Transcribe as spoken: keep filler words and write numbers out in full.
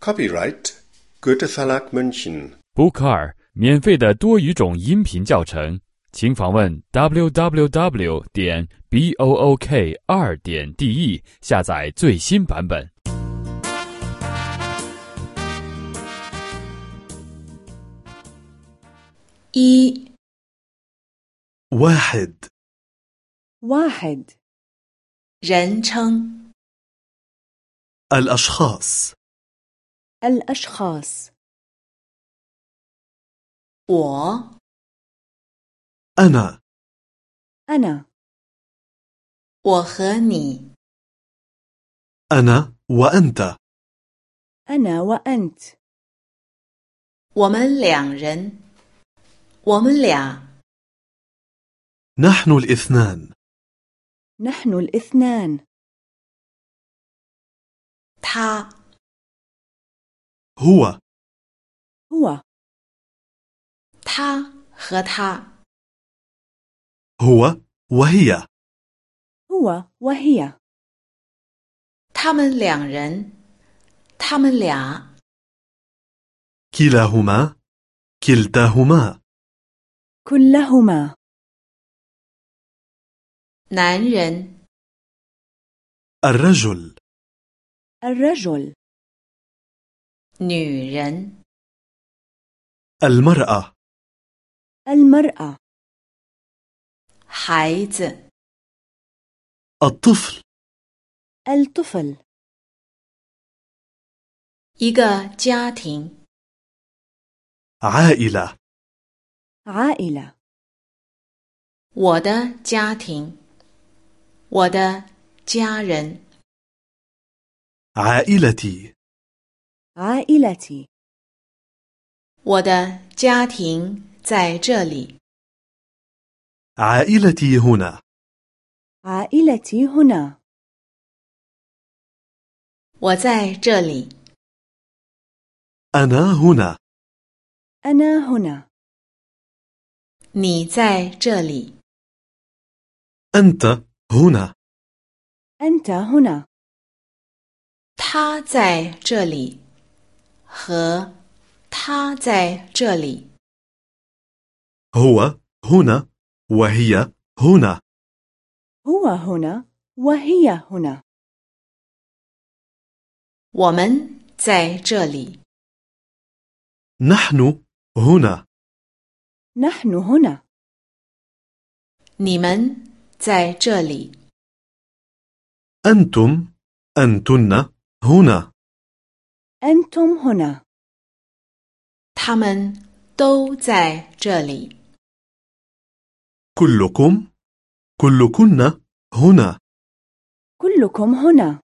Copyright Goethe Verlag München。 Bookar 免费的多语种音频教程，请访问 double-u double-u double-u 点 book 二点 de 下载最新版本。 一 واحد واحد 人称 الأشخاص الأشخاص 我 أنا أنا 我和你 أنا وأنت أنا وأنت 我们两人我们俩 نحن الاثنان نحن الاثنان 他 هو هو 他和他 هو وهي هو وهي 他们两人他们俩 كلاهما كلتاهما كلهما 男人 الرجل الرجل 女人 المرأة المرأة 孩子 الطفل الطفل 一个家庭 عائلة عائلة 我的家庭我的家人 عائلتي عائلتي 我的家庭在这里 عائلتي هنا عائلتي هنا 我在这里 أنا هنا أنا هنا 你在这里 أنت هنا أنت هنا 他在这里和他在这里 هو هنا وهي هنا هو هنا وهي هنا 我们在这里 نحن هنا نحن هنا 你们在这里 أنتم أنتن هنا أنتم هنا 他们都在这里 كلكم كلكن هنا كلكم هنا